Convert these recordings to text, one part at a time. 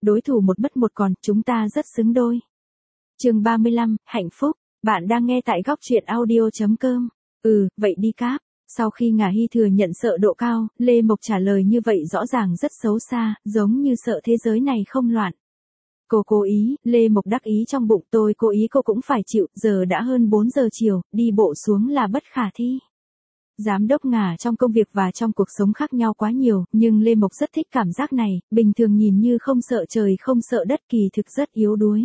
đối thủ một mất một còn, chúng ta rất xứng đôi. Chương 35, hạnh phúc. Bạn đang nghe tại góc truyện audio.com. Vậy đi cáp. Sau khi Ngả Hy thừa nhận sợ độ cao, Lê Mộc trả lời như vậy rõ ràng rất xấu xa, giống như sợ thế giới này không loạn. Cô cố ý, Lê Mộc đắc ý trong bụng, tôi cố ý cô cũng phải chịu, giờ đã hơn 4 giờ chiều, đi bộ xuống là bất khả thi. Giám đốc Ngả trong công việc và trong cuộc sống khác nhau quá nhiều, nhưng Lê Mộc rất thích cảm giác này, bình thường nhìn như không sợ trời không sợ đất, kỳ thực rất yếu đuối.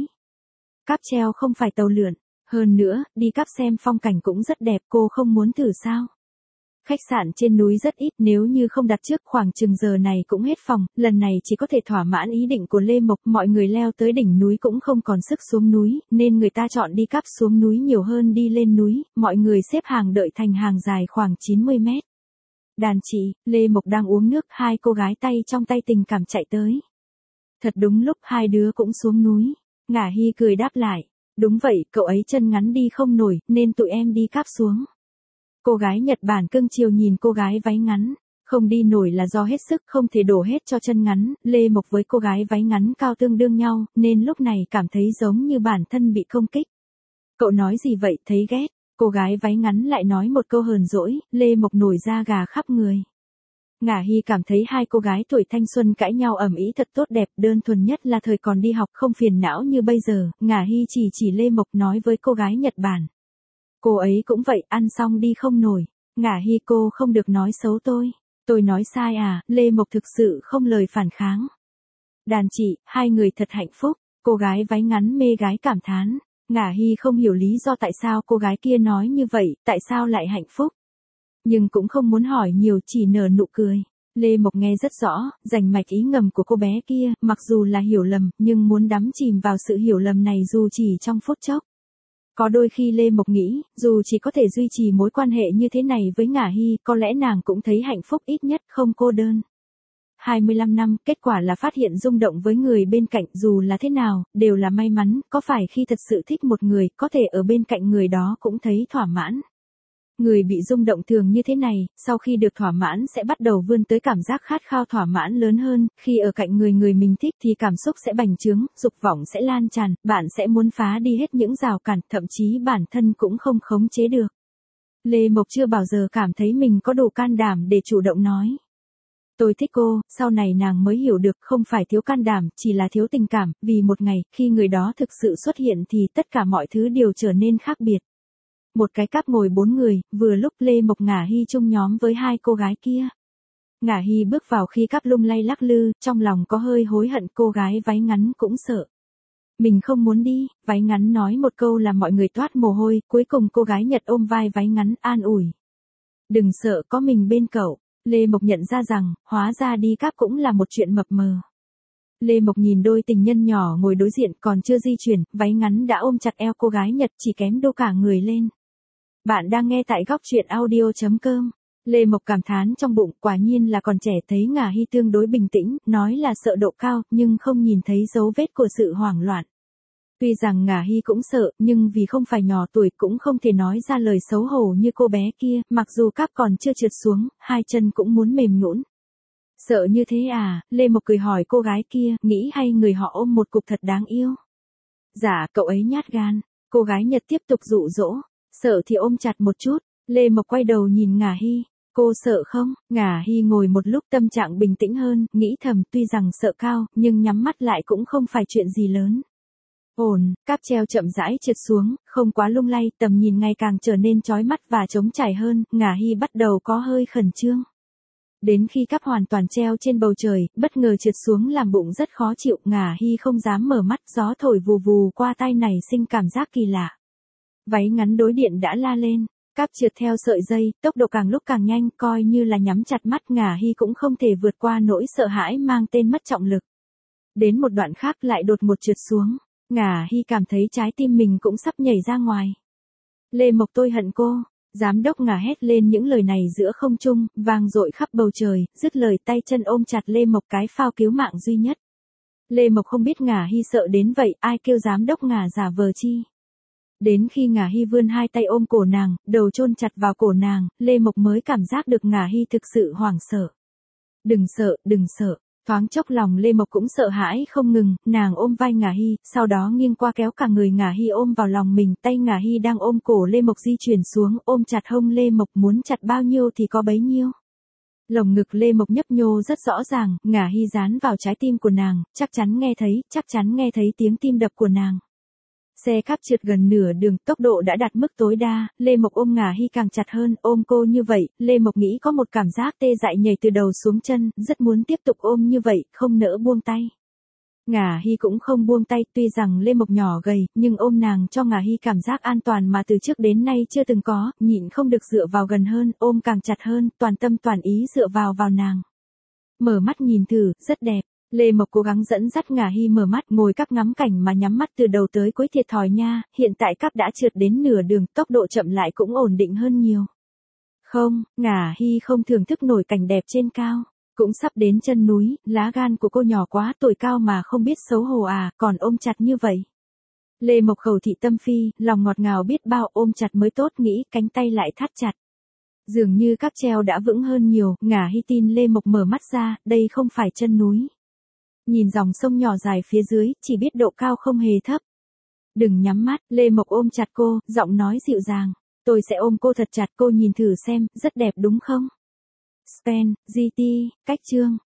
Cáp treo không phải tàu lượn, hơn nữa, đi cáp xem phong cảnh cũng rất đẹp, cô không muốn thử sao? Khách sạn trên núi rất ít, nếu như không đặt trước khoảng chừng giờ này cũng hết phòng, lần này chỉ có thể thỏa mãn ý định của Lê Mộc, mọi người leo tới đỉnh núi cũng không còn sức xuống núi, nên người ta chọn đi cáp xuống núi nhiều hơn đi lên núi, mọi người xếp hàng đợi thành hàng dài khoảng 90 mét. Đàn chị, Lê Mộc đang uống nước, hai cô gái tay trong tay tình cảm chạy tới. Thật đúng lúc hai đứa cũng xuống núi, Ngả Hy cười đáp lại, đúng vậy, cậu ấy chân ngắn đi không nổi, nên tụi em đi cáp xuống. Cô gái Nhật Bản cưng chiều nhìn cô gái váy ngắn, không đi nổi là do hết sức, không thể đổ hết cho chân ngắn, Lê Mộc với cô gái váy ngắn cao tương đương nhau, nên lúc này cảm thấy giống như bản thân bị công kích. Cậu nói gì vậy, thấy ghét, cô gái váy ngắn lại nói một câu hờn dỗi, Lê Mộc nổi da gà khắp người. Ngả Hy cảm thấy hai cô gái tuổi thanh xuân cãi nhau ầm ĩ thật tốt đẹp, đơn thuần nhất là thời còn đi học không phiền não như bây giờ, Ngả Hy chỉ Lê Mộc nói với cô gái Nhật Bản. Cô ấy cũng vậy, ăn xong đi không nổi. Ngả Hy, cô không được nói xấu tôi nói sai à? Lê Mộc thực sự không lời phản kháng. Đàn chị, hai người thật hạnh phúc, cô gái váy ngắn mê gái cảm thán. Ngả Hy không hiểu lý do tại sao cô gái kia nói như vậy, tại sao lại hạnh phúc. Nhưng cũng không muốn hỏi nhiều, chỉ nở nụ cười. Lê Mộc nghe rất rõ, rành mạch ý ngầm của cô bé kia, mặc dù là hiểu lầm, nhưng muốn đắm chìm vào sự hiểu lầm này dù chỉ trong phút chốc. Có đôi khi Lê Mộc nghĩ, dù chỉ có thể duy trì mối quan hệ như thế này với Ngả Hy, có lẽ nàng cũng thấy hạnh phúc, ít nhất không cô đơn. 25 năm, kết quả là phát hiện rung động với người bên cạnh, dù là thế nào, đều là may mắn, có phải khi thật sự thích một người, có thể ở bên cạnh người đó cũng thấy thỏa mãn. Người bị rung động thường như thế này, sau khi được thỏa mãn sẽ bắt đầu vươn tới cảm giác khát khao thỏa mãn lớn hơn, khi ở cạnh người mình thích thì cảm xúc sẽ bành trướng, dục vọng sẽ lan tràn, bạn sẽ muốn phá đi hết những rào cản, thậm chí bản thân cũng không khống chế được. Lê Mộc chưa bao giờ cảm thấy mình có đủ can đảm để chủ động nói. Tôi thích cô, sau này nàng mới hiểu được không phải thiếu can đảm, chỉ là thiếu tình cảm, vì một ngày, khi người đó thực sự xuất hiện thì tất cả mọi thứ đều trở nên khác biệt. Một cái cáp ngồi 4 người, vừa lúc Lê Mộc Ngả Hy chung nhóm với hai cô gái kia. Ngả Hy bước vào khi cáp lung lay lắc lư, trong lòng có hơi hối hận, cô gái váy ngắn cũng sợ. Mình không muốn đi, váy ngắn nói một câu làm mọi người toát mồ hôi, cuối cùng cô gái Nhật ôm vai váy ngắn an ủi. Đừng sợ, có mình bên cậu. Lê Mộc nhận ra rằng, hóa ra đi cáp cũng là một chuyện mập mờ. Lê Mộc nhìn đôi tình nhân nhỏ ngồi đối diện còn chưa di chuyển, váy ngắn đã ôm chặt eo cô gái Nhật chỉ kém đô cả người lên. Bạn đang nghe tại góc truyện audio.com. Lê Mộc cảm thán trong bụng, quả nhiên là còn trẻ, thấy Ngả Hy tương đối bình tĩnh, nói là sợ độ cao, nhưng không nhìn thấy dấu vết của sự hoảng loạn. Tuy rằng Ngả Hy cũng sợ, nhưng vì không phải nhỏ tuổi cũng không thể nói ra lời xấu hổ như cô bé kia, mặc dù cáp còn chưa trượt xuống, hai chân cũng muốn mềm nhũn. Sợ như thế à? Lê Mộc cười hỏi cô gái kia, nghĩ hay người họ ôm một cục thật đáng yêu. Dạ, cậu ấy nhát gan. Cô gái Nhật tiếp tục dụ dỗ. Sợ thì ôm chặt một chút. Lê Mộc quay đầu nhìn Ngả Hy. Cô sợ không? Ngả Hy ngồi một lúc tâm trạng bình tĩnh hơn, nghĩ thầm tuy rằng sợ cao, nhưng nhắm mắt lại cũng không phải chuyện gì lớn. Ổn, cáp treo chậm rãi trượt xuống, không quá lung lay, tầm nhìn ngày càng trở nên chói mắt và trống trải hơn, Ngả Hy bắt đầu có hơi khẩn trương. Đến khi cáp hoàn toàn treo trên bầu trời, bất ngờ trượt xuống làm bụng rất khó chịu, Ngả Hy không dám mở mắt, gió thổi vù vù qua tai này sinh cảm giác kỳ lạ. Váy ngắn đối điện đã la lên, cáp trượt theo sợi dây, tốc độ càng lúc càng nhanh, coi như là nhắm chặt mắt Ngả Hy cũng không thể vượt qua nỗi sợ hãi mang tên mất trọng lực. Đến một đoạn khác lại đột ngột trượt xuống, Ngả Hy cảm thấy trái tim mình cũng sắp nhảy ra ngoài. Lê Mộc, tôi hận cô. Giám đốc Ngả hét lên những lời này giữa không trung, vang dội khắp bầu trời, dứt lời tay chân ôm chặt Lê Mộc, cái phao cứu mạng duy nhất. Lê Mộc không biết Ngả Hy sợ đến vậy, ai kêu giám đốc Ngả giả vờ chi. Đến khi Ngả Hy vươn hai tay ôm cổ nàng, đầu chôn chặt vào cổ nàng, Lê Mộc mới cảm giác được Ngả Hy thực sự hoảng sợ. Đừng sợ, Thoáng chốc lòng Lê Mộc cũng sợ hãi không ngừng, nàng ôm vai Ngả Hy, sau đó nghiêng qua kéo cả người Ngả Hy ôm vào lòng mình, tay Ngả Hy đang ôm cổ Lê Mộc di chuyển xuống, ôm chặt hông Lê Mộc, muốn chặt bao nhiêu thì có bấy nhiêu. Lồng ngực Lê Mộc nhấp nhô rất rõ ràng, Ngả Hy dán vào trái tim của nàng, chắc chắn nghe thấy tiếng tim đập của nàng. Xe cáp trượt gần nửa đường, tốc độ đã đạt mức tối đa, Lê Mộc ôm Ngả Hy càng chặt hơn, ôm cô như vậy, Lê Mộc nghĩ có một cảm giác tê dại nhảy từ đầu xuống chân, rất muốn tiếp tục ôm như vậy, không nỡ buông tay. Ngả Hy cũng không buông tay, tuy rằng Lê Mộc nhỏ gầy, nhưng ôm nàng cho Ngả Hy cảm giác an toàn mà từ trước đến nay chưa từng có, nhịn không được dựa vào gần hơn, ôm càng chặt hơn, toàn tâm toàn ý dựa vào nàng. Mở mắt nhìn thử, rất đẹp. Lê Mộc cố gắng dẫn dắt Ngả Hy mở mắt, ngồi cắp ngắm cảnh mà nhắm mắt từ đầu tới cuối thiệt thòi nha, hiện tại cắp đã trượt đến nửa đường, tốc độ chậm lại cũng ổn định hơn nhiều. Không, Ngả Hy không thưởng thức nổi cảnh đẹp trên cao, cũng sắp đến chân núi, lá gan của cô nhỏ quá, tuổi cao mà không biết xấu hổ à, còn ôm chặt như vậy. Lê Mộc khẩu thị tâm phi, lòng ngọt ngào biết bao, ôm chặt mới tốt, nghĩ cánh tay lại thắt chặt. Dường như cáp treo đã vững hơn nhiều, Ngả Hy tin Lê Mộc mở mắt ra, đây không phải chân núi. Nhìn dòng sông nhỏ dài phía dưới, chỉ biết độ cao không hề thấp. Đừng nhắm mắt, Lê Mộc ôm chặt cô, giọng nói dịu dàng. Tôi sẽ ôm cô thật chặt, cô nhìn thử xem, rất đẹp đúng không? Spen, GT, cách chương.